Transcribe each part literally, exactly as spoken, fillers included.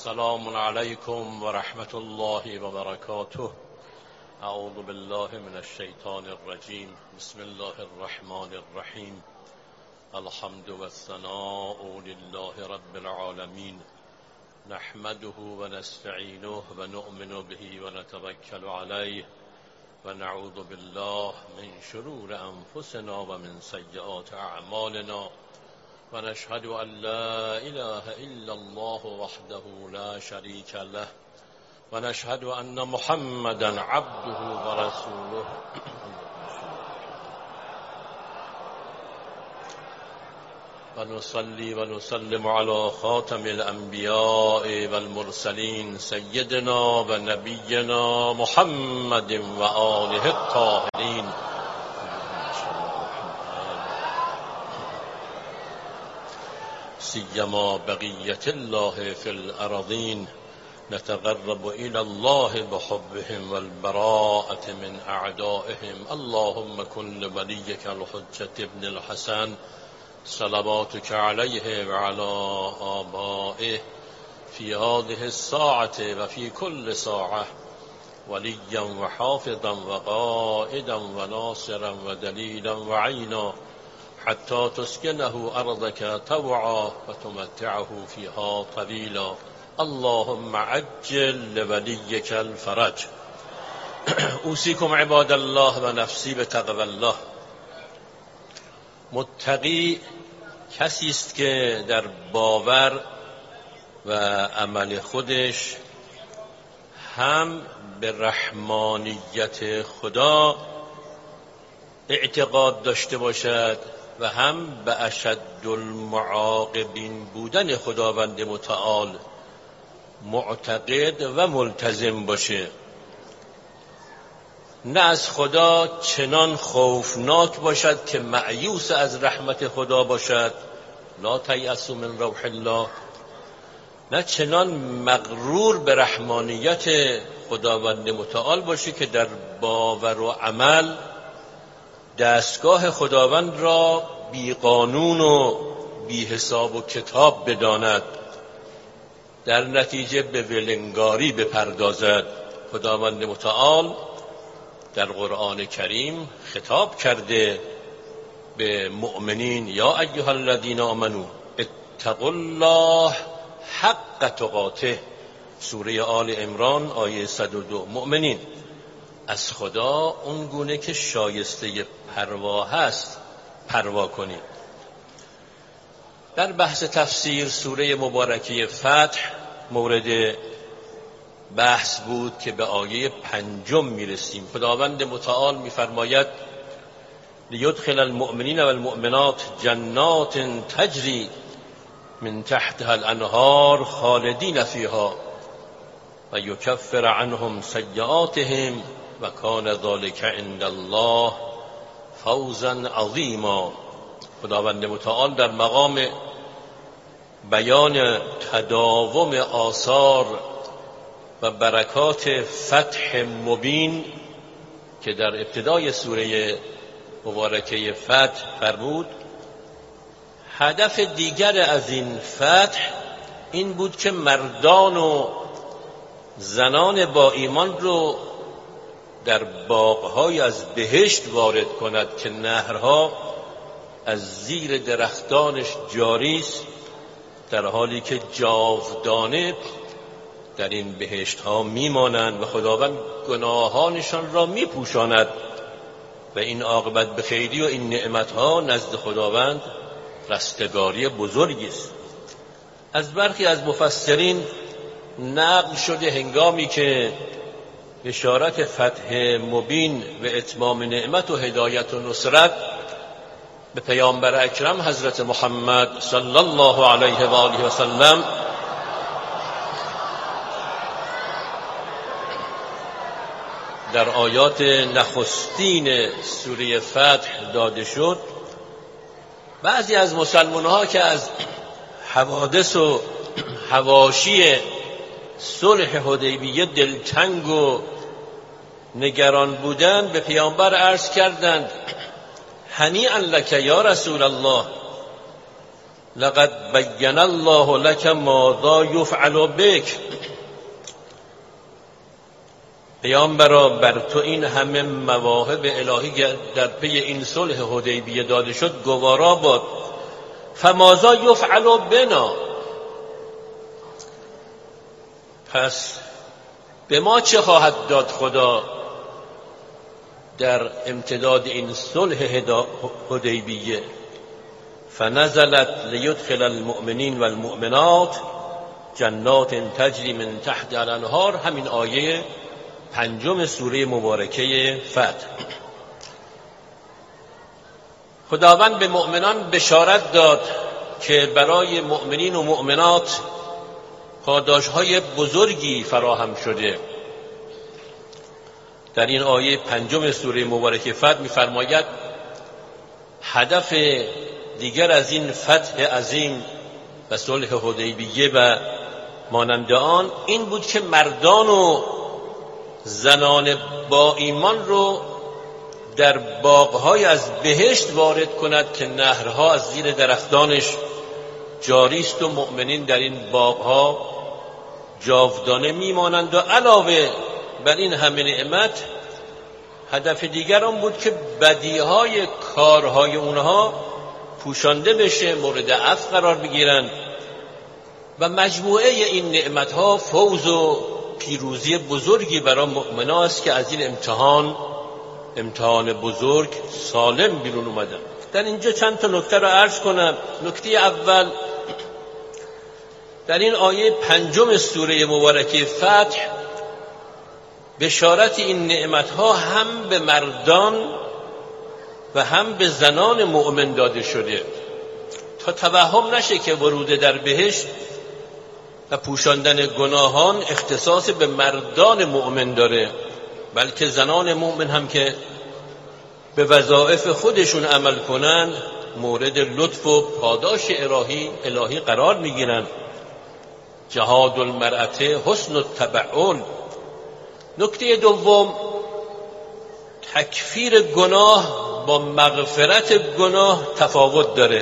السلام عليكم ورحمة الله وبركاته. اعوذ بالله من الشيطان الرجيم. بسم الله الرحمن الرحيم. الحمد والثناء لله رب العالمين، نحمده ونستعينه ونؤمن به ونتوكل عليه ونعوذ بالله من شرور أنفسنا ومن سيئات أعمالنا، ونشهد أن لا إله إلا الله وحده لا شريك له، ونشهد أن محمدا عبده ورسوله. ونصلي ونسلم على خاتم الأنبياء والمرسلين سيدنا ونبينا محمد وآله الطاهرين. سيما بقية الله في الأرضين، نتقرب إلى الله بحبهم والبراءة من أعدائهم. اللهم كن لوليك الحجة ابن الحسن صلواتك عليه وعلى آبائه في هذه الساعة وفي كل ساعة وليا وحافظا وقائدا وناصرا ودليلا وعينا، حتى تسكنه أرضك طوعا وتمتعه فيها طويلا. اللهم عجل لوليك الفرج. أوصيكم عباد الله ونفسي بتقوى الله. متقی کسی است که در باور و عمل خودش هم به رحمانیت خدا اعتقاد داشته باشد و هم به اشد المعاقبین بودن خداوند متعال معتقد و ملتزم باشه، نه از خدا چنان خوفناک باشد که مأیوس از رحمت خدا باشد، لا تیأسوا من روح الله، نه چنان مغرور به رحمانیت خداوند متعال باشه که در باور و عمل دستگاه خداوند را بی قانون و بی حساب و کتاب بداند، در نتیجه به ولنگاری بپردازد. خداوند متعال در قرآن کریم خطاب کرده به مؤمنین: یا ایها الذین آمنوا اتقوا الله حق تقاته. سوره آل عمران آیه صد و دو. مؤمنین، از خدا اون گونه که شایسته پروا هست پروا کنید. در بحث تفسیر سوره مبارکه فتح مورد بحث بود که به آیه پنجم میرسیم. خداوند متعال میفرماید: لیدخل المؤمنین والمؤمنات جنات تجری من تحتها الانهار خالدین فیها و یکفر عنهم سیئاتهم و کان ذلک عند الله فوزا عظیما. خداوند متعال در مقام بیان تداوم آثار و برکات فتح مبین که در ابتدای سوره مبارکه فتح فرمود، هدف دیگر از این فتح این بود که مردان و زنان با ایمان رو در باغ‌های از بهشت وارد کند که نهرها از زیر درختانش جاری است، در حالی که جاودانه در این بهشت ها میمانند و خداوند گناهانشان را میپوشاند و این عاقبت به خیری و این نعمت ها نزد خداوند رستگاری بزرگی است. از برخی از مفسرین نقل شده هنگامی که بشارت فتح مبین و اتمام نعمت و هدایت و نصرت به پیامبر اکرم حضرت محمد صلی الله علیه و آله و سلم در آیات نخستین سوره فتح داده شد، بعضی از مسلمان‌ها که از حوادث و حواشی صلح حدیبیه دلتنگ و نگران بودند به پیامبر عرض کردند: هنیئا لک یا رسول الله، لقد بین الله لك ماذا یفعل بک. پیامبرا بر تو این همه مواهب الهی در پی این صلح حدیبیه داده شد گوارا باد. فماذا یفعل بنا، پس به ما چه خواهد داد خدا در امتداد این صلح حدیبیه؟ فنزلت لیدخل المؤمنین والمؤمنات جنات تجری من تحت الانهار، همین آیه پنجم سوره مبارکه فتح. خداوند به مؤمنان بشارت داد که برای مؤمنین و مؤمنات پاداش‌های بزرگی فراهم شده. در این آیه پنجم سوره مبارکه فتح می‌فرماید هدف دیگر از این فتح عظیم و صلح حدیبیه و مانند آن این بود که مردان و زنان با ایمان رو در باغ‌های از بهشت وارد کند که نهرها از زیر درختانش جاری است و مؤمنین در این باغ‌ها جاودانه میمانند. و علاوه بر این همه نعمت هدف دیگر آن بود که بدیهای کارهای اونها پوشانده بشه، مورد عفو قرار بگیرند و مجموعه این نعمتها فوز و پیروزی بزرگی برای مؤمنان است که از این امتحان امتحان بزرگ سالم بیرون اومدن. در اینجا چند تا نکته را عرض کنم. نکته اول، در این آیه پنجم سوره مبارکه فتح بشارت این نعمتها هم به مردان و هم به زنان مؤمن داده شده تا توهم نشه که ورود در بهشت و پوشاندن گناهان اختصاص به مردان مؤمن داره، بلکه زنان مؤمن هم که به وظایف خودشون عمل کنن مورد لطف و پاداش الهی الهی قرار میگیرن. جهاد المرأة حسن التبعل. نکته دوم، تکفیر گناه با مغفرت گناه تفاوت داره.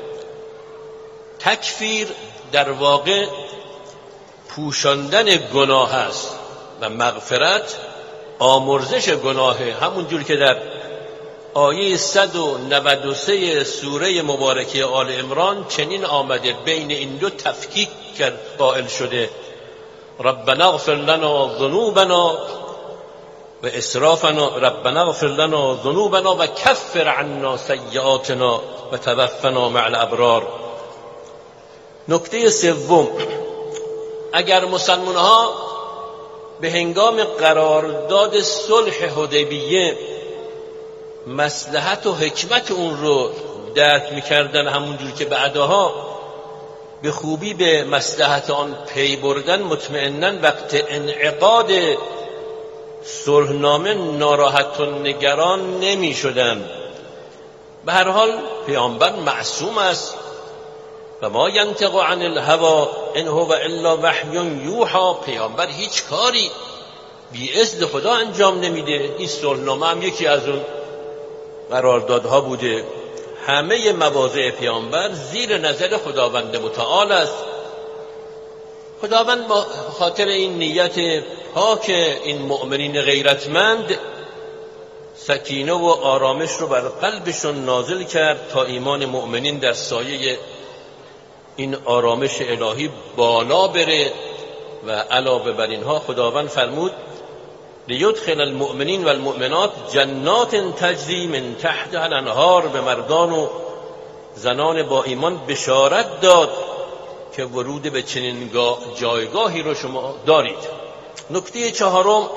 تکفیر در واقع پوشاندن گناه است و مغفرت آمرزش گناهه. همون جور که در آیه صد و نود و سه سوره مبارکه آل عمران چنین آمده، بین این دو تفکیک قائل شده. ربنا اغفر لنا ذنوبنا و اسرافنا، ربنا اغفر لنا ذنوبنا و کفر عنا سیئاتنا و توفنا مع الابرار. نکته سوم، اگر مسلمان ها به هنگام قرارداد صلح حدیبیه مصلحت و حکمت اون رو درک می‌کردن، همونجور که بعدها به خوبی به مصلحت آن پی بردن، مطمئناً وقت انعقاد صلحنامه ناراحت و نگران نمی شدن. به هر حال پیامبر معصوم است و ما ینطق عن الهوا ان هو الا وحی یوحی. پیامبر هیچ کاری بی اذن خدا انجام نمیده. این صلحنامه هم یکی از اون قراردادها بوده. همه مواضع پیامبر زیر نظر خداوند متعال است. خداوند با خاطر این نیت پاک این مؤمنین غیرتمند سکینه و آرامش رو بر قلبشون نازل کرد تا ایمان مؤمنین در سایه این آرامش الهی بالا بره. و علاوه بر اینها خداوند فرمود لیدخل المؤمنین والمؤمنات جنات تجری من تحت الانهار. به مردان و زنان با ایمان بشارت داد که ورود به چنین جایگاهی رو شما دارید. نکته چهارم،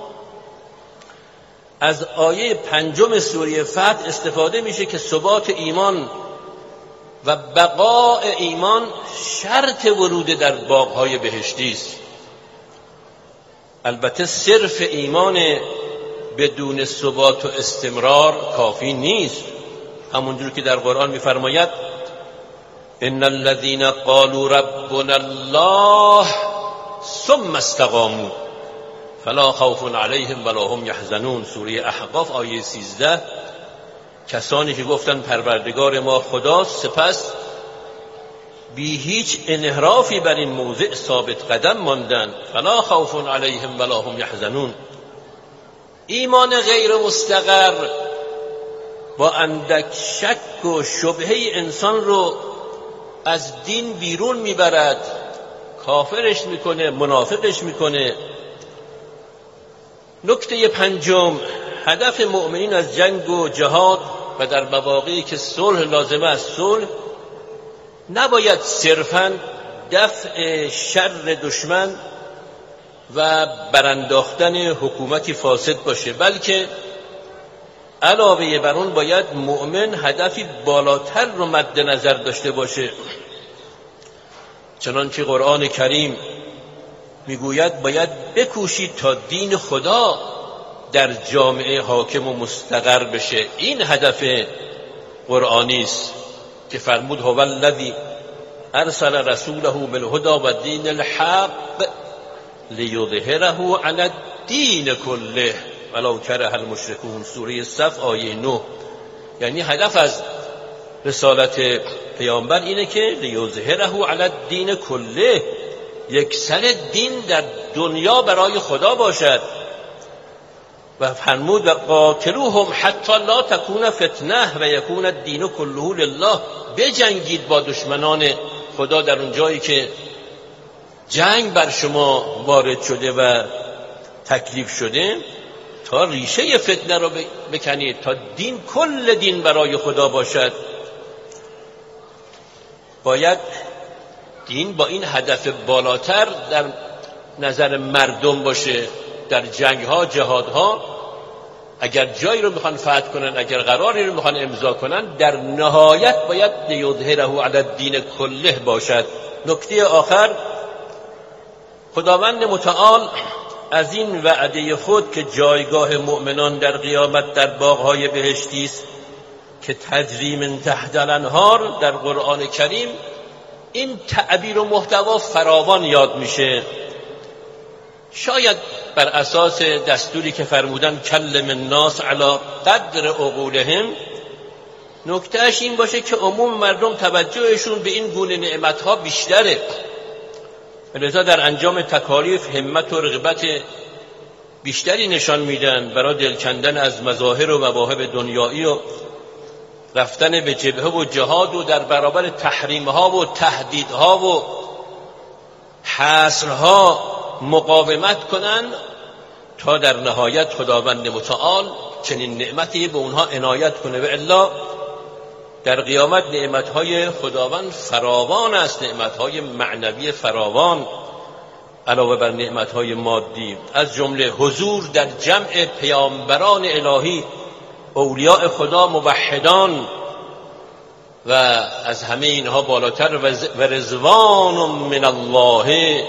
از آیه پنجم سوره فتح استفاده میشه که ثبات ایمان و بقاء ایمان شرط ورود در باغ‌های بهشتی است. البته صرف ایمان بدون ثبات و استمرار کافی نیست. همونجور که در قرآن می‌فرماید ان الذين قالوا ربنا الله ثم استقاموا فلا خوف علیهم ولا هم یحزنون. سوره احقاف آیه سیزده. کسانی که گفتن پروردگار ما خداست، سپس بی هیچ انحرافی بر این موضع ثابت قدم ماندن. فلا خوف علیهم ولا هم یحزنون. ایمان غیر مستقر با اندک شک و شبهه انسان رو از دین بیرون میبرد، کافرش میکنه، منافقش میکنه. نکته پنجم، هدف مؤمنین از جنگ و جهاد و در مواقعی که صلح لازمه است صلح نباید صرفاً دفع شر دشمن و برانداختن حکومتی فاسد باشه، بلکه علاوه بر اون باید مؤمن هدفی بالاتر رو مد نظر داشته باشه. چنانچه قرآن کریم میگوید باید بکوشید تا دین خدا در جامعه حاکم و مستقر بشه. این هدف قرآنی است که فرمود هو الذی ارسل رسوله بالهدى و دین الحق لیظهره علی الدین کله ولو کره المشرکون. سوره صف آیه نه. یعنی هدف از رسالت پیامبر اینه که لیظهره علی الدین کله، یکسر دین در دنیا برای خدا باشد. و فرمود و قاتلوهم حتی لا تکون فتنه و یکون الدین کله لله. بجنگید با دشمنان خدا در اون جایی که جنگ بر شما وارد شده و تکلیف شده، تا ریشه فتنه رو بکنید، تا دین کل دین برای خدا باشد. باید دین با این هدف بالاتر در نظر مردم باشه. در جنگ ها، جهاد ها، اگر جایی رو میخوان فتح کنن، اگر قراری رو میخوان امضا کنن، در نهایت باید لیظهره علی الدین کله باشد. نکته آخر، خداوند متعال از این وعده خود که جایگاه مؤمنان در قیامت در باغ‌های بهشتی است که تجری من تحت الانهار، در قرآن کریم این تعبیر و محتوا فراوان یاد میشه. شاید بر اساس دستوری که فرمودن کلم الناس علی قدر عقولهم، نکتهش این باشه که عموم مردم توجهشون به این گونه نعمتها بیشتره، لذا در انجام تکالیف همت و رغبت بیشتری نشان میدن برای دل کندن از مظاهر و مواهب دنیایی و رفتن به جبهه و جهاد و در برابر تحریمها و تهدیدها و حصرها مقاومت کنن، تا در نهایت خداوند متعال چنین نعمتی به اونها عنایت کنه. و الا در قیامت نعمتهای خداوند فراوان است، نعمتهای معنوی فراوان علاوه بر نعمتهای مادی، از جمله حضور در جمع پیامبران الهی، اولیاء خدا، موحدان، و از همه اینها بالاتر و رضوان من الله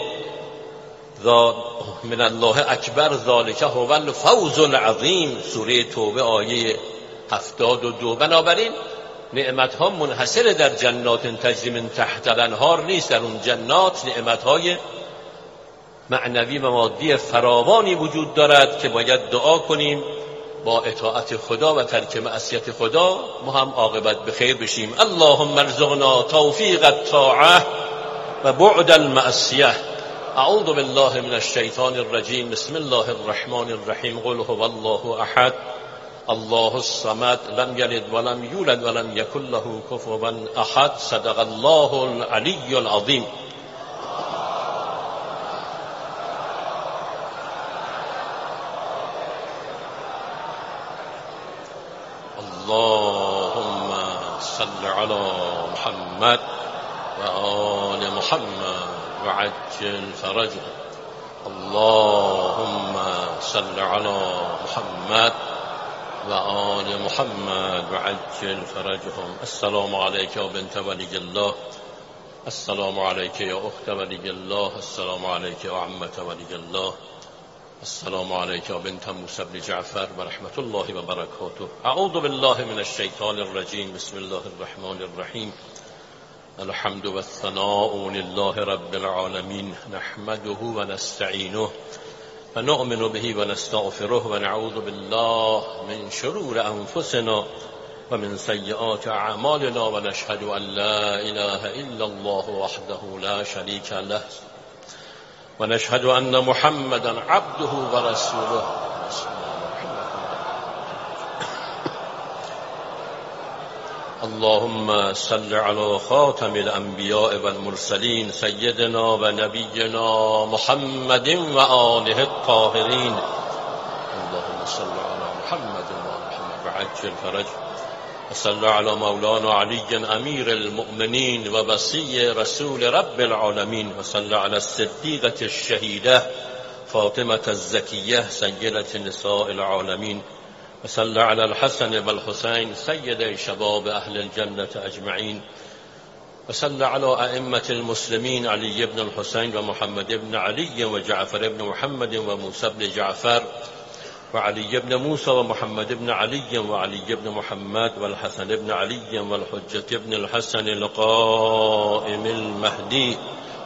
من الله اکبر ذالک هو الفوز العظیم. سوره توبه آیه هفتاد و دو. بنابراین نعمتها منحصر در جنات تجری من تحت الانهار نیست. در اون جنات نعمتهای معنوی و مادی فراوانی وجود دارد که باید دعا کنیم با اطاعت خدا و ترک معصیت خدا ما هم عاقبت بخیر بشیم. اللهم ارزقنا توفیق الطاعه و بعد المعصیه. اعوذ بالله من الشیطان الرجیم. بسم الله الرحمن الرحیم. قل هو الله احد الله الصمد لم یلد ولم یولد ولم یکن له کفوا احد. صدق الله العلی العظیم. اللهم صل على محمد و آل محمد و عجل فرجهم. اللهم صل على محمد و آل محمد و عجل فرجهم. السلام علیک یا بنت ولی الله. السلام علیک یا اخت ولی الله. السلام علیک یا عمت ولی الله. السلام علیک یا بنت موسی بن جعفر و رحمت الله و برکاته. اعوذ بالله من الشیطان الرجیم. بسم الله الرحمن الرحیم. الحمد والثناء لله رب العالمین. نحمده و نستعینه و نؤمن به و نستغفره و نعوذ بالله من شرور انفسنا ومن سيئات أعمالنا ونشهد أن لا إله إلا الله وحده لا شريك له ونشهد أن محمدا عبده ورسوله اللهم صل على خاتم الأنبياء والمرسلين سيدنا ونبينا محمد وآله الطاهرين اللهم صل على محمد وآل محمد وعجل فرجه وصل على مولانا علي أمير المؤمنين ووصي رسول رب العالمين وصل على الصديقة الشهيدة فاطمة الزكية سيدة نساء العالمين وصل على الحسن والحسين سيدي شباب أهل الجنة أجمعين وصل على أئمة المسلمين علي بن الحسين ومحمد بن علي وجعفر بن محمد وموسى بن جعفر وعلي بن موسى ومحمد بن علي وعلي بن محمد والحسن بن علي والحجة بن الحسن القائم المهدي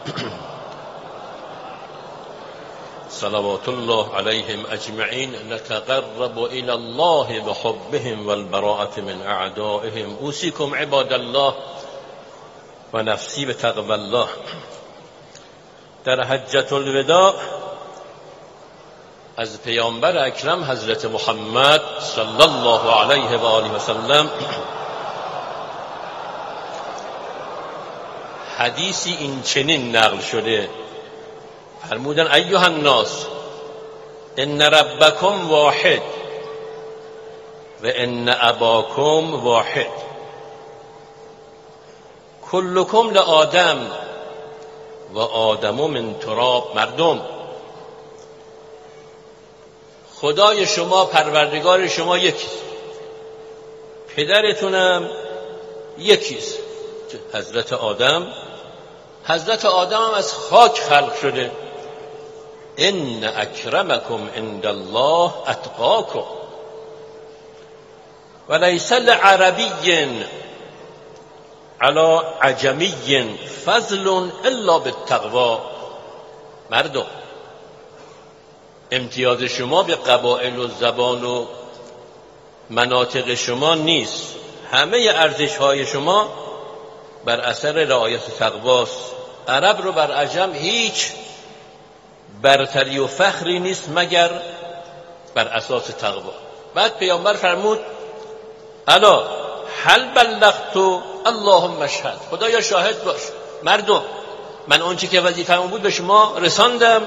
صلوات الله عليهم أجمعين نتقرب إلى الله بحبهم والبراءة من أعدائهم أوصيكم عباد الله ونفسي بتقوى الله. در حجة الوداع از پیامبر اکرم حضرت محمد صلی الله علیه و آله و سلم حدیثی این چنین نقل شده، فرمودن ایها الناس ان ربکم واحد و ان اباکم واحد کلکم لآدم و آدم من تراب. مردم، خدای شما پروردگار شما یکیست، پدرتونم یکیست حضرت آدم. حضرت آدم هم از خاک خلق شده. ان اکرمکم عند الله اتقاکم ولیس لعربی علی عجمی فضل الا بالتقوی. مردم، امتیاز شما به قبایل و زبان و مناطق شما نیست، همه ارزش‌های شما بر اثر رعایت تقواست. عرب رو بر عجم هیچ برتری و فخری نیست مگر بر اساس تقوا. بعد پیامبر فرمود الا هل بلغت اللهم اشهد، خدایا شاهد باش، مردم من اونچه که وظیفه‌م بود به شما رساندم؟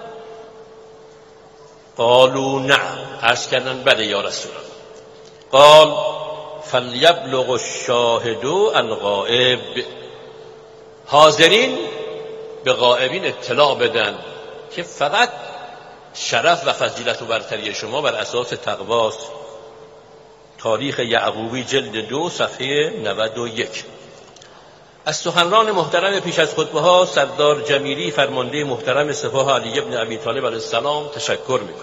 قالوا نعم، عرض کردن بله یا رسول الله. قال فلیبلغ الشاهد الغائب، حاضرین به غائبین اطلاع بدن که فقط شرف و فضیلت و برتری شما بر اساس تقواست. تاریخ یعقوبی جلد دو صفحه نود و یک. از سخنران محترم پیش از خطبه ها سردار جمیلی فرمانده محترم سپاه علی بن ابی طالب علیه السلام تشکر میکنم.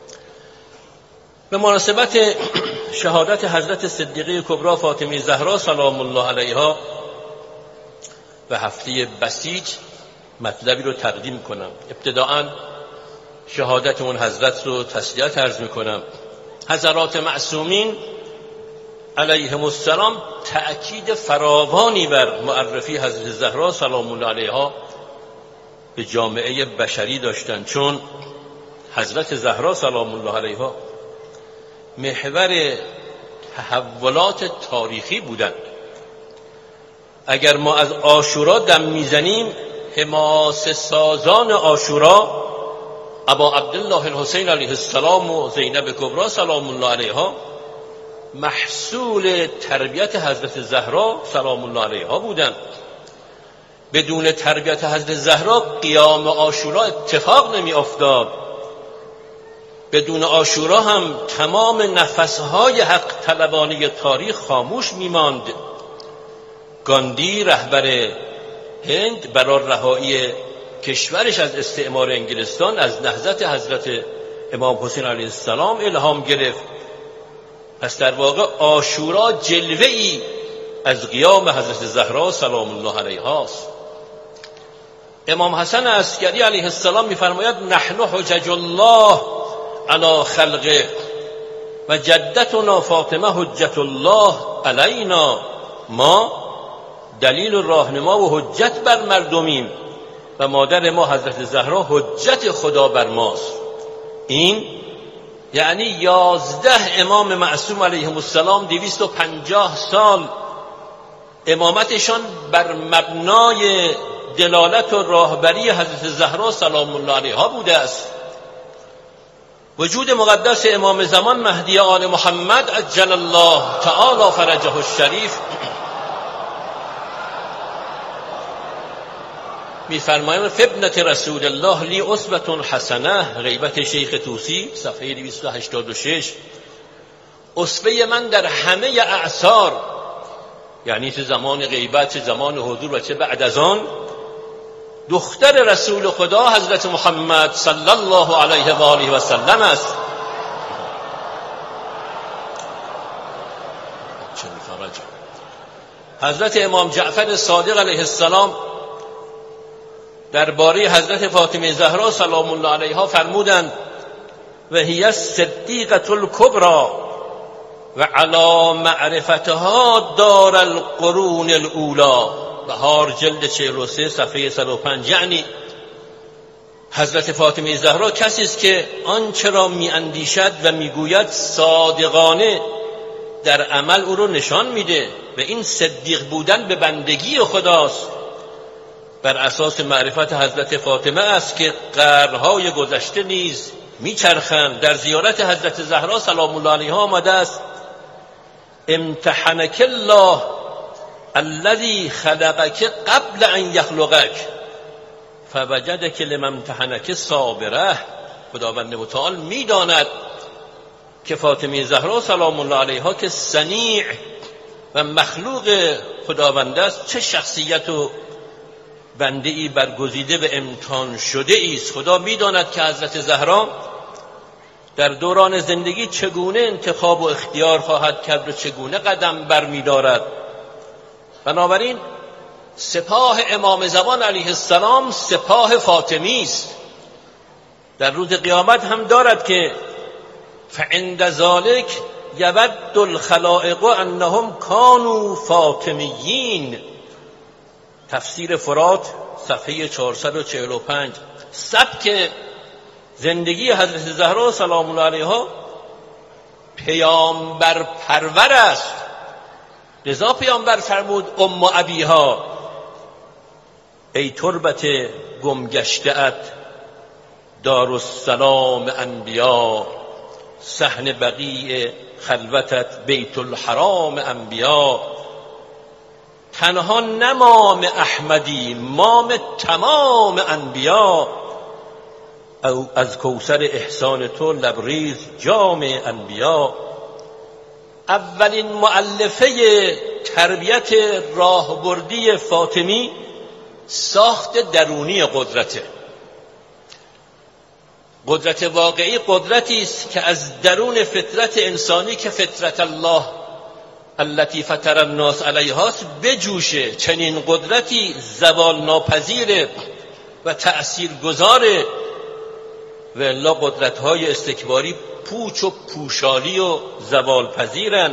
به مناسبت شهادت حضرت صدیقه کبری فاطمه زهرا سلام الله علیها و هفته بسیج مطلبی رو تقدیم کنم. ابتداءً شهادت اون حضرت رو تسلیت عرض میکنم. حضرات معصومین علیهم السلام تأکید فراوانی بر معرفی حضرت زهرا سلام الله علیها به جامعه بشری داشتند، چون حضرت زهرا سلام الله علیها محور تحولات تاریخی بودند. اگر ما از عاشورا دم میزنیم، حماسه سازان عاشورا ابا عبدالله الحسین علیه السلام و زینب کبری سلام الله علیها محصول تربیت حضرت زهرا سلام الله علیها بودند. بدون تربیت حضرت زهرا قیام عاشورا اتفاق نمی افتاد. بدون عاشورا هم تمام نفسهای حق طلبانه تاریخ خاموش می ماند. گاندی رهبر هند برای رهایی کشورش از استعمار انگلستان از نهضت حضرت امام حسین علیه السلام الهام گرفت. پس در واقع عاشورا جلوه‌ای از قیام حضرت زهرا سلام الله علیها است. امام حسن عسکری علیه السلام می‌فرماید نحن حجج الله علی خلقه و جدتنا فاطمه حجت الله علینا، ما دلیل و راهنما و حجت بر مردمیم و مادر ما حضرت زهرا حجت خدا بر ماست. این یعنی یازده امام معصوم علیهم السلام دویست و پنجاه سال امامتشان بر مبنای دلالت و راهبری حضرت زهرا سلام الله علیها بوده است. وجود مقدس امام زمان مهدی آل محمد عجل الله تعالی فرجه الشریف می‌فرمایند فابنة رسول الله لی اسوة حسنه، غیبت شیخ طوسی صفحه دویست و هشتاد و شش. اسوه من در همه اعصار، یعنی چه زمان غیبت، چه زمان حضور و چه بعد از آن، دختر رسول خدا حضرت محمد صلی الله علیه و آله و سلم است. حضرت امام جعفر صادق علیه السلام درباره حضرت فاطمه زهرا سلام الله علیها فرمودند و هی الصدیقة الکبری و علی معرفتها دار القرون الاولی. بهار جلد چهل و سه صفحه صد و پنج. یعنی حضرت فاطمه زهرا کسی است که آنچه را میاندیشد و میگوید صادقانه در عمل او را نشان میده و این صدیق بودن به بندگی خداست. بر اساس معرفت حضرت فاطمه است که قرنهای گذشته نیز میچرخند. در زیارت حضرت زهرا سلام الله علیها آمده است امتحنک الله الذی خلقک قبل ان یخلقک فوجدک لما امتحنک صابره. خداوند متعال میداند که فاطمه زهرا سلام الله علیها که صنیع و مخلوق خداوند است، چه شخصیت و بنده‌ای برگزیده به امتحان شده است. خدا میداند که حضرت زهرا در دوران زندگی چگونه انتخاب و اختیار خواهد کرد و چگونه قدم برمی‌دارد. بنابراین سپاه امام زمان علیه السلام سپاه فاطمی است. در روز قیامت هم دارد که فعند ذلک یود الخلائق انهم کانوا فاطمیین. تفسیر فرات صفحه چهارصد و چهل و پنج. سبک زندگی حضرت زهرا سلام الله علیها پیامبر پرور است. لذا پیامبر فرمود ام ابیها ای تربت گمگشته‌ات دارالسلام انبیا، صحن بقیع خلوتت بیت الحرام انبیا. تنها نه مام احمدی، مام تمام انبیا. او از کوثر احسان تو لبریز جام انبیا. اولین مؤلفه تربیت راهبردی فاطمی ساخت درونی قدرته. قدرت واقعی قدرتی است که از درون فطرت انسانی که فطرت الله التي فطر الناس علیها بجوشه. چنین قدرتی زوال ناپذیره و تأثیر گذاره و الا قدرت‌های استکباری پوچ و پوشالی و زوال پذیرن.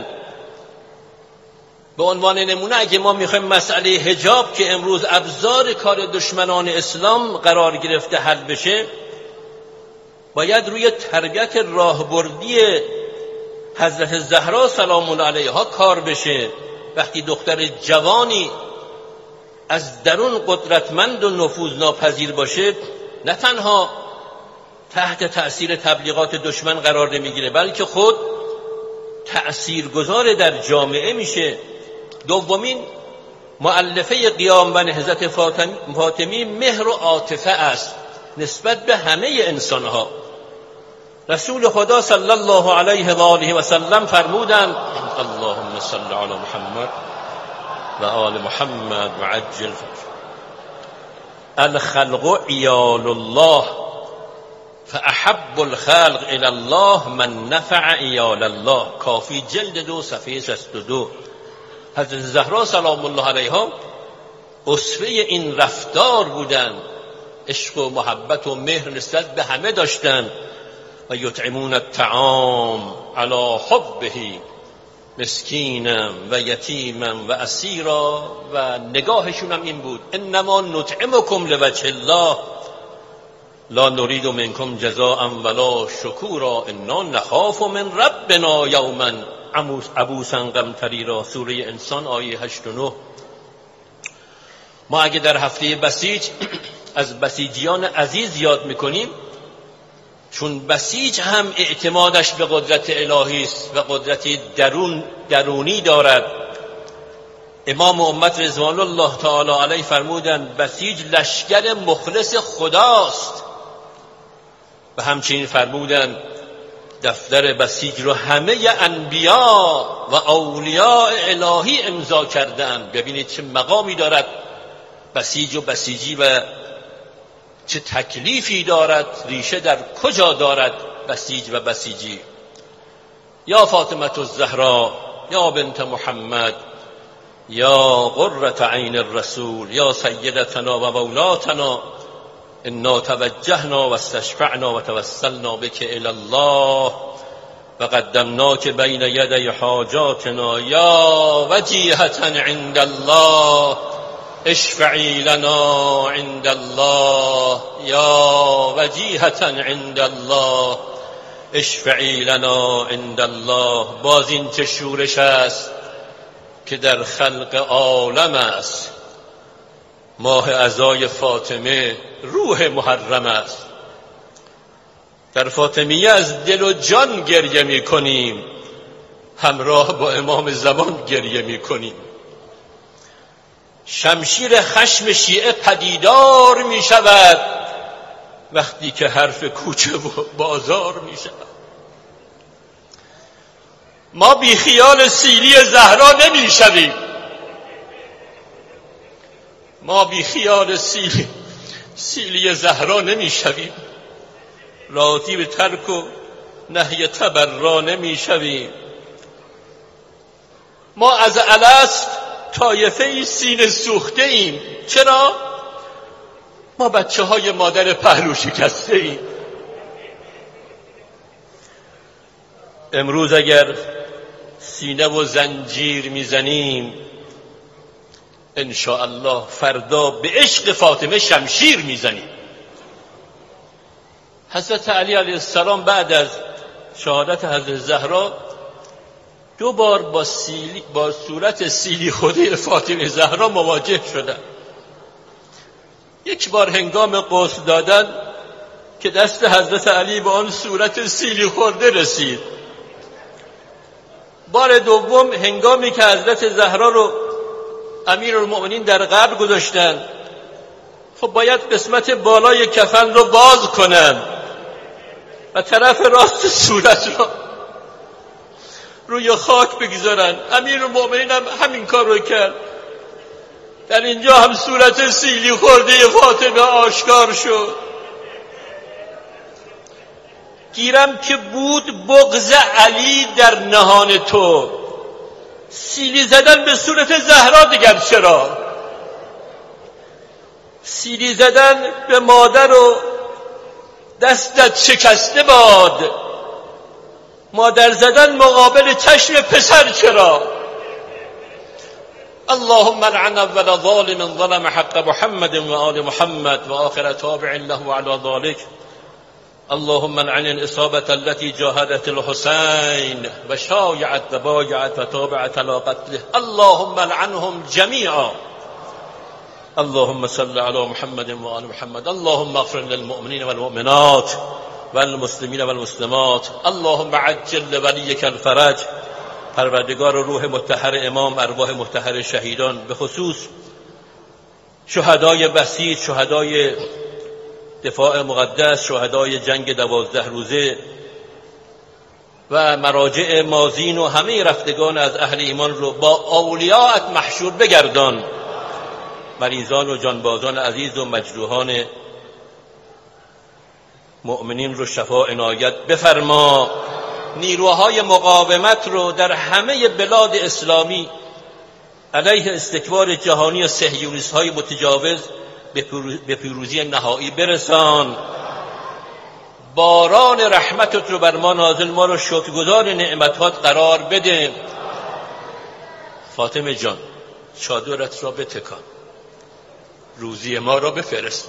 به عنوان نمونه اگه ما میخوایم مسئله حجاب که امروز ابزار کار دشمنان اسلام قرار گرفته حل بشه، باید روی تربیت راهبردی حضرت زهرا سلام الله علیها کار بشه. وقتی دختر جوانی از درون قدرتمند و نفوذناپذیر باشه، نه تنها تحت تأثیر تبلیغات دشمن قرار نمیگیره بلکه خود تأثیرگذار در جامعه میشه. دومین مؤلفه قیام و نهضت فاطمی مهر و عاطفه است نسبت به همه انسانها. رسول خدا صلی الله علیه و آله و سلم فرمودند اللهم صل علی محمد و آل محمد و عجل الخلق عیال الله فاحب الخلق الى الله من نفع عیال الله. کافی جلد دو صفحه شصت و دو. حضرت زهرا سلام الله علیها اسوه این رفتار بودند. عشق و محبت و مهر نسبت به همه داشتند. و یطعمون الطعام علی حبه مسکینا و یتیما و اسیرا و نگاهشون هم این بود انما نطعمکم لوجه الله لا نريد منكم جزاء ولا شکورا انا نخاف من ربنا یوما عبوسا قمطریرا. سوره انسان آیه هشت و نه. ما اگه در هفته بسیج از بسیجیان عزیز یاد میکنیم، چون بسیج هم اعتمادش به قدرت الهی است و قدرت درون درونی دارد. امام امت رضوان الله تعالی علیه فرمودند بسیج لشکر مخلص خداست و همچنین فرمودند دفتر بسیج رو همه انبیا و اولیاء الهی امضا کردند. ببینید چه مقامی دارد بسیج و بسیجی و چه تکلیفی دارد، ریشه در کجا دارد بسیج و بسیجی. یا فاطمه الزهرا یا بنت محمد یا قرة عین الرسول یا سیدتنا و مولاتنا انا توجهنا و استشفعنا و توسلنا بك الى الله و قدمناک بین یدی حاجاتنا یا وجیهة عند الله اشفعی لنا عند الله یا وجیهة عند الله اشفعی لنا عند الله. باز این چه شورش است که در خلق عالم است. ماه عزای فاطمه روح محرم است. در فاطمیه از دل و جان گریه می کنیم، همراه با امام زمان گریه می کنیم. شمشیر خشم شیعه پدیدار می شود وقتی که حرف کوچه و بازار می شود. ما بی خیال سیلی زهرا نمی شویم. ما بی خیال سیلی سیلی زهرا نمی شویم. راضی به ترک و نهی تبرا نمی شویم. ما از الست طایفه سینه سوخته ایم. چرا؟ ما بچه های مادر پهلو شکسته ایم. امروز اگر سینه و زنجیر میزنیم ان شاء الله فردا به عشق فاطمه شمشیر میزنیم. حضرت علی علیه السلام بعد از شهادت حضرت زهرا دو بار با, سیلی با صورت سیلی خوده فاطمه زهرا مواجه شدند. یک بار هنگام غسل دادن که دست حضرت علی به آن صورت سیلی خورده رسید. بار دوم هنگامی که حضرت زهرا رو امیرالمؤمنین در قبر گذاشتن، خب باید قسمت بالای کفن رو باز کنن و طرف راست صورت رو روی خاک بگذارن. امیرالمؤمنین هم همین کار رو کرد. در اینجا هم صورت سیلی خورده فاطمه آشکار شد. گیرم که بود بغض علی در نهان تو، سیلی زدن به صورت زهرا دیگر چرا؟ سیلی زدن به مادر و دستت شکسته باد، مادر زدن مقابل چشم پسر چرا؟ اللهم لعن اول ظالم ظلم حق محمد و آل محمد و آخر تابع له على ذلك. اللهم لعن الإصابة التي جاهدت الحسين وشايعت وبايعت وتابعت على قتله. اللهم لعنهم جميعا. اللهم صل على محمد وآل محمد. اللهم اغفر للمؤمنين والمؤمنات والمسلمين والمسلمات. اللهم عجل لوليك الفرج. پروردگار روح مطهر امام، ارواح مطهر شهیدان، به خصوص شهدای بسیج، شهدای دفاع مقدس، شهدای جنگ دوازده روزه و مراجع مازین و همه رفتگان از اهل ایمان رو با اولیاءت محشور بگردان. مریضان و جانبازان عزیز و مجروحان مؤمنین رو شفا عنایت بفرما. نیروهای مقاومت رو در همه بلاد اسلامی علیه استکبار جهانی و صهیونیست های متجاوز به پیروزی نهایی برسان. باران رحمتت رو بر ما نازل، ما رو شکرگزار نعمتات قرار بده. فاطمه جان چادرت را بتکان، روزی ما را بفرست.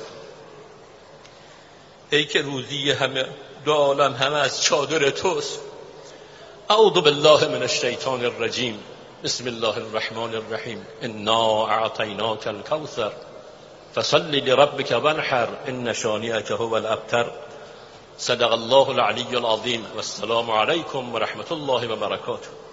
ای که روزی همه دو عالم همه از چادر توست. اعوذ بالله من الشیطان الرجیم. بسم الله الرحمن الرحیم. انا اعطیناک الکوثر فصل لربک وانحر ان شانئک هو الابتر. صدق الله العلی العظیم. و السلام علیکم و رحمت الله و برکاته.